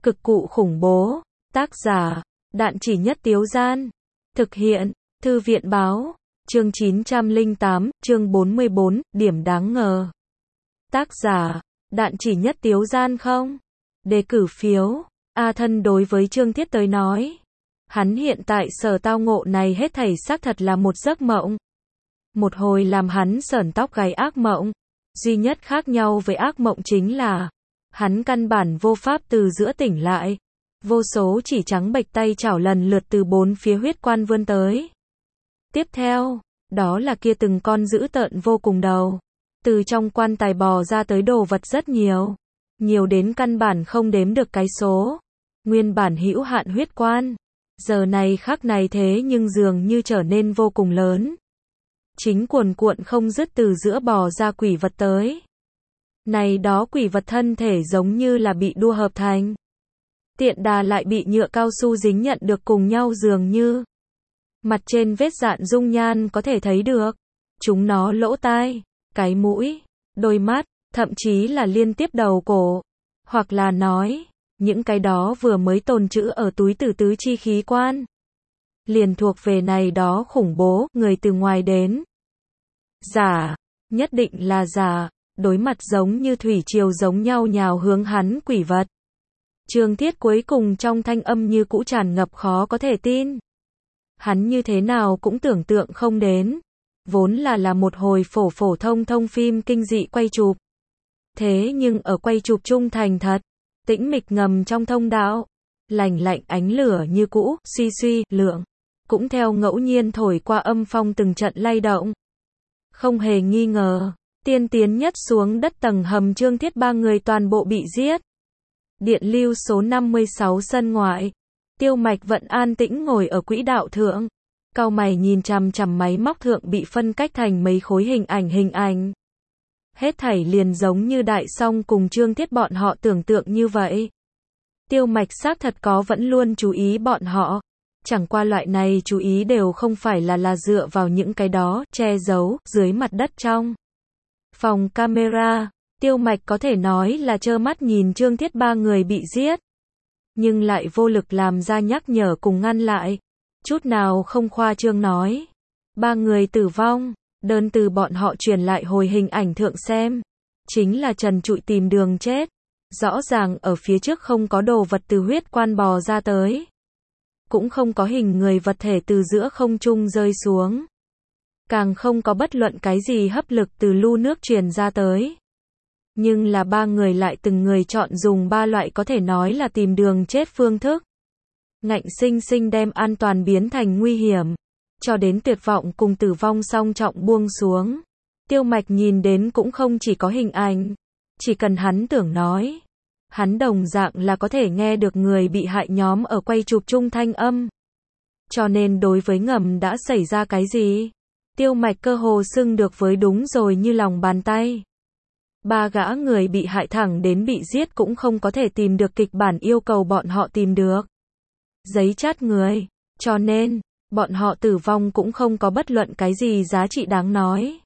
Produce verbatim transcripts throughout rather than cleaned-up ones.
Cực cụ khủng bố. Tác giả, Đạn Chỉ Nhất Tiếu Gian. Thực hiện, Thư viện Báo. Chương chín trăm lẻ tám, chương bốn mươi bốn, điểm đáng ngờ. Tác giả, Đạn Chỉ Nhất Tiếu Gian không? Đề cử phiếu. A Thân đối với Trương Thiết tới nói. Hắn hiện tại sở tao ngộ này hết thảy xác thật là một giấc mộng. Một hồi làm hắn sởn tóc gáy ác mộng. Duy nhất khác nhau với ác mộng chính là hắn căn bản vô pháp từ giữa tỉnh lại. Vô số chỉ trắng bệch tay chảo lần lượt từ bốn phía huyết quan vươn tới. Tiếp theo, đó là kia từng con dữ tợn vô cùng đầu. Từ trong quan tài bò ra tới đồ vật rất nhiều. Nhiều đến căn bản không đếm được cái số. Nguyên bản hữu hạn huyết quan. Giờ này khắc này thế nhưng dường như trở nên vô cùng lớn. Chính cuồn cuộn không dứt từ giữa bò ra quỷ vật tới. Này đó quỷ vật thân thể giống như là bị đua hợp thành. Tiện đà lại bị nhựa cao su dính nhận được cùng nhau dường như. Mặt trên vết dạn dung nhan có thể thấy được. Chúng nó lỗ tai, cái mũi, đôi mắt, thậm chí là liên tiếp đầu cổ. Hoặc là nói, những cái đó vừa mới tồn trữ ở túi tử tứ chi khí quan. Liền thuộc về này đó khủng bố, người từ ngoài đến. Giả, nhất định là giả, đối mặt giống như thủy triều giống nhau nhào hướng hắn quỷ vật. Trương Thiết cuối cùng trong thanh âm như cũ tràn ngập khó có thể tin. Hắn như thế nào cũng tưởng tượng không đến. Vốn là là một hồi phổ phổ thông thông phim kinh dị quay chụp. Thế nhưng ở quay chụp trung thành thật, tĩnh mịch ngầm trong thông đạo, lạnh lạnh ánh lửa như cũ, suy suy, lượng, cũng theo ngẫu nhiên thổi qua âm phong từng trận lay động. Không hề nghi ngờ, tiên tiến nhất xuống đất tầng hầm Trương Thiết ba người toàn bộ bị giết. Điện lưu số năm mươi sáu sân ngoại, Tiêu Mạch vẫn an tĩnh ngồi ở quỹ đạo thượng, cau mày nhìn chằm chằm máy móc thượng bị phân cách thành mấy khối hình ảnh hình ảnh. Hết thảy liền giống như đại song cùng Trương Thiết bọn họ tưởng tượng như vậy. Tiêu Mạch xác thật có vẫn luôn chú ý bọn họ, chẳng qua loại này chú ý đều không phải là là dựa vào những cái đó che giấu dưới mặt đất trong phòng camera. Tiêu Mạch có thể nói là trơ mắt nhìn Trương Thiết ba người bị giết, nhưng lại vô lực làm ra nhắc nhở cùng ngăn lại. Chút nào không khoa trương nói. Ba người tử vong, đơn từ bọn họ truyền lại hồi hình ảnh thượng xem. Chính là trần trụi tìm đường chết. Rõ ràng ở phía trước không có đồ vật từ huyết quan bò ra tới. Cũng không có hình người vật thể từ giữa không trung rơi xuống. Càng không có bất luận cái gì hấp lực từ lu nước truyền ra tới. Nhưng là ba người lại từng người chọn dùng ba loại có thể nói là tìm đường chết phương thức. Ngạnh sinh sinh đem an toàn biến thành nguy hiểm. Cho đến tuyệt vọng cùng tử vong song trọng buông xuống. Tiêu Mạch nhìn đến cũng không chỉ có hình ảnh. Chỉ cần hắn tưởng nói. Hắn đồng dạng là có thể nghe được người bị hại nhóm ở quay chụp chung thanh âm. Cho nên đối với ngầm đã xảy ra cái gì, Tiêu Mạch cơ hồ xưng được với đúng rồi như lòng bàn tay. Ba gã người bị hại thẳng đến bị giết cũng không có thể tìm được kịch bản yêu cầu bọn họ tìm được. Giấy chát người. Cho nên, bọn họ tử vong cũng không có bất luận cái gì giá trị đáng nói.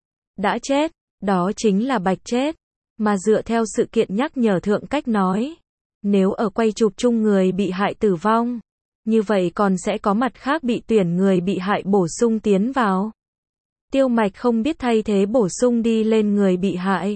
Đã chết, đó chính là bạch chết. Mà dựa theo sự kiện nhắc nhở thượng cách nói, nếu ở quay chụp chung người bị hại tử vong, như vậy còn sẽ có mặt khác bị tuyển người bị hại bổ sung tiến vào. Tiêu Mạch không biết thay thế bổ sung đi lên người bị hại,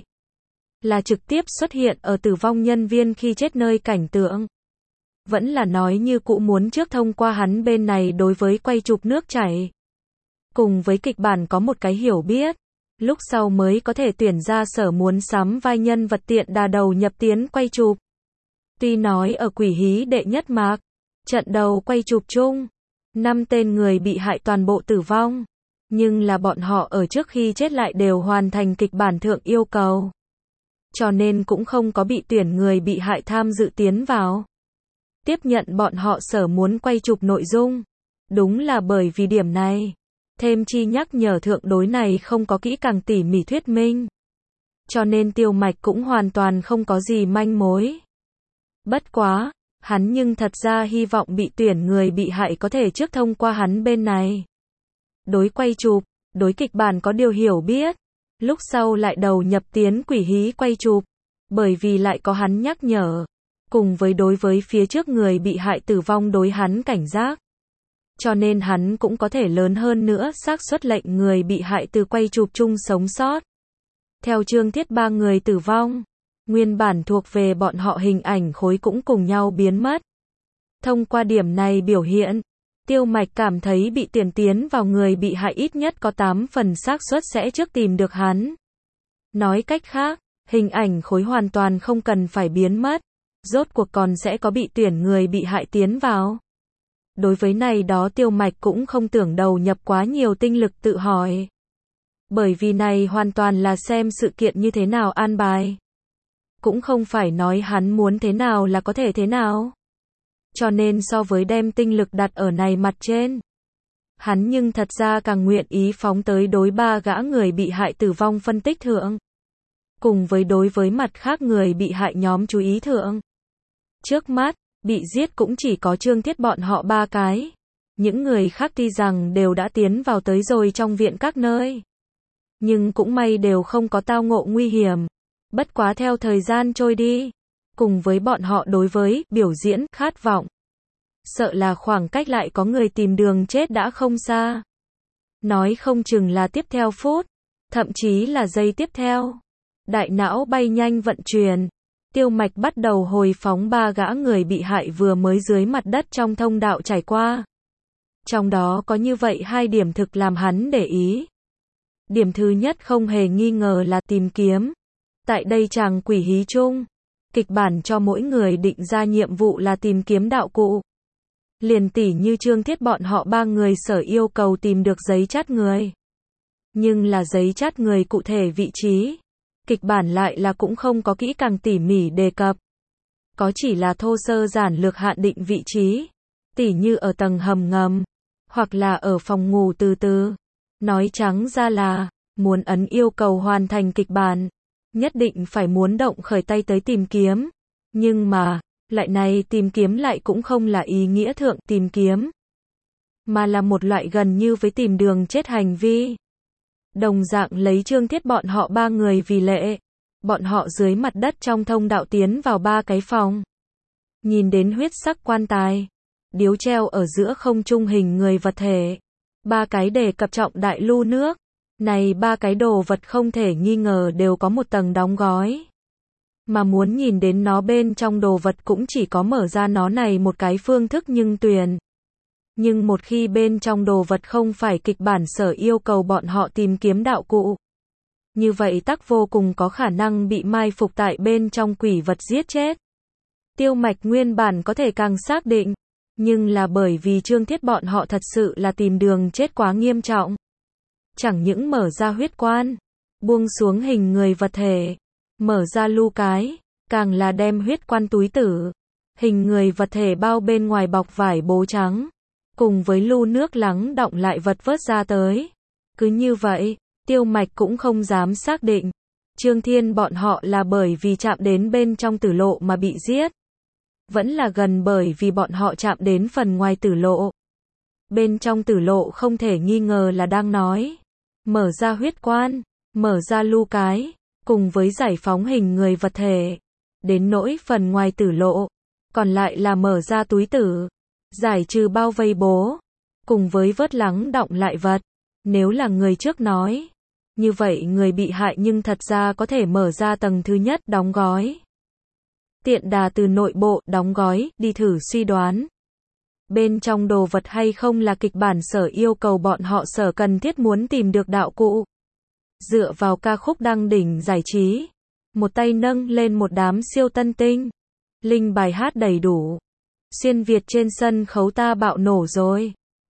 là trực tiếp xuất hiện ở tử vong nhân viên khi chết nơi cảnh tượng. Vẫn là nói như cũ muốn trước thông qua hắn bên này đối với quay chụp nước chảy. Cùng với kịch bản có một cái hiểu biết. Lúc sau mới có thể tuyển ra sở muốn sắm vai nhân vật tiện đà đầu nhập tiến quay chụp. Tuy nói ở quỷ hí đệ nhất mạc, trận đầu quay chụp chung, năm tên người bị hại toàn bộ tử vong. Nhưng là bọn họ ở trước khi chết lại đều hoàn thành kịch bản thượng yêu cầu. Cho nên cũng không có bị tuyển người bị hại tham dự tiến vào. Tiếp nhận bọn họ sở muốn quay chụp nội dung. Đúng là bởi vì điểm này. Thêm chi nhắc nhở thượng đối này không có kỹ càng tỉ mỉ thuyết minh. Cho nên Tiêu Mạch cũng hoàn toàn không có gì manh mối. Bất quá, hắn nhưng thật ra hy vọng bị tuyển người bị hại có thể trước thông qua hắn bên này. Đối quay chụp, đối kịch bản có điều hiểu biết. Lúc sau lại đầu nhập tiến quỷ hí quay chụp. Bởi vì lại có hắn nhắc nhở. cùng với đối với phía trước người bị hại tử vong đối hắn cảnh giác. Cho nên hắn cũng có thể lớn hơn nữa xác suất lệnh người bị hại từ quay chụp chung sống sót. Theo Trương Thiết ba người tử vong, nguyên bản thuộc về bọn họ hình ảnh khối cũng cùng nhau biến mất. Thông qua điểm này biểu hiện, Tiêu Mạch cảm thấy bị tuyển tiến vào người bị hại ít nhất có tám phần xác suất sẽ trước tìm được hắn. Nói cách khác, hình ảnh khối hoàn toàn không cần phải biến mất, rốt cuộc còn sẽ có bị tuyển người bị hại tiến vào. Đối với này đó Tiêu Mạch cũng không tưởng đầu nhập quá nhiều tinh lực tự hỏi. Bởi vì này hoàn toàn là xem sự kiện như thế nào an bài. Cũng không phải nói hắn muốn thế nào là có thể thế nào. Cho nên so với đem tinh lực đặt ở này mặt trên, hắn nhưng thật ra càng nguyện ý phóng tới đối ba gã người bị hại tử vong phân tích thượng. Cùng với đối với mặt khác người bị hại nhóm chú ý thượng. Trước mắt, bị giết cũng chỉ có Trương Thiết bọn họ ba cái. Những người khác tuy rằng đều đã tiến vào tới rồi trong viện các nơi. Nhưng cũng may đều không có tao ngộ nguy hiểm. Bất quá theo thời gian trôi đi, cùng với bọn họ đối với biểu diễn khát vọng, sợ là khoảng cách lại có người tìm đường chết đã không xa. Nói không chừng là tiếp theo phút, thậm chí là giây tiếp theo. Đại não bay nhanh vận chuyển, Tiêu Mạch bắt đầu hồi phóng ba gã người bị hại vừa mới dưới mặt đất trong thông đạo trải qua. Trong đó có như vậy hai điểm thực làm hắn để ý. Điểm thứ nhất không hề nghi ngờ là tìm kiếm. Tại đây chàng quỷ hí chung, kịch bản cho mỗi người định ra nhiệm vụ là tìm kiếm đạo cụ. Liền tỉ như Trương Thiết bọn họ ba người sở yêu cầu tìm được giấy chát người. Nhưng là giấy chát người cụ thể vị trí, kịch bản lại là cũng không có kỹ càng tỉ mỉ đề cập. Có chỉ là thô sơ giản lược hạn định vị trí, tỉ như ở tầng hầm ngầm, hoặc là ở phòng ngủ từ từ. Nói trắng ra là, muốn ấn yêu cầu hoàn thành kịch bản, nhất định phải muốn động khởi tay tới tìm kiếm. Nhưng mà, lại này tìm kiếm lại cũng không là ý nghĩa thượng tìm kiếm, mà là một loại gần như với tìm đường chết hành vi. Đồng dạng lấy Trương Thiết bọn họ ba người vì lệ, bọn họ dưới mặt đất trong thông đạo tiến vào ba cái phòng. Nhìn đến huyết sắc quan tài, điếu treo ở giữa không trung hình người vật thể, ba cái đề cập trọng đại lu nước. Này ba cái đồ vật không thể nghi ngờ đều có một tầng đóng gói. Mà muốn nhìn đến nó bên trong đồ vật cũng chỉ có mở ra nó này một cái phương thức nhưng tùy. Nhưng một khi bên trong đồ vật không phải kịch bản sở yêu cầu bọn họ tìm kiếm đạo cụ, như vậy tắc vô cùng có khả năng bị mai phục tại bên trong quỷ vật giết chết. Tiêu Mạch nguyên bản có thể càng xác định, nhưng là bởi vì Trương Thiết bọn họ thật sự là tìm đường chết quá nghiêm trọng. Chẳng những mở ra huyết quan, buông xuống hình người vật thể, mở ra lu cái, càng là đem huyết quan túi tử, hình người vật thể bao bên ngoài bọc vải bố trắng, cùng với lu nước lắng đọng lại vật vớt ra tới. Cứ như vậy, Tiêu Mạch cũng không dám xác định, Trương Thiên bọn họ là bởi vì chạm đến bên trong tử lộ mà bị giết. Vẫn là gần bởi vì bọn họ chạm đến phần ngoài tử lộ. Bên trong tử lộ không thể nghi ngờ là đang nói. Mở ra huyết quan, mở ra lu cái, cùng với giải phóng hình người vật thể. Đến nỗi phần ngoài tử lộ, còn lại là mở ra túi tử, giải trừ bao vây bố, cùng với vớt lắng đọng lại vật. Nếu là người trước nói, như vậy người bị hại nhưng thật ra có thể mở ra tầng thứ nhất đóng gói. Tiện đà từ nội bộ đóng gói đi thử suy đoán. Bên trong đồ vật hay không là kịch bản sở yêu cầu bọn họ sở cần thiết muốn tìm được đạo cụ. Dựa vào ca khúc đăng đỉnh giải trí, một tay nâng lên một đám siêu tân tinh, linh bài hát đầy đủ. Xuyên Việt trên sân khấu ta bạo nổ rồi.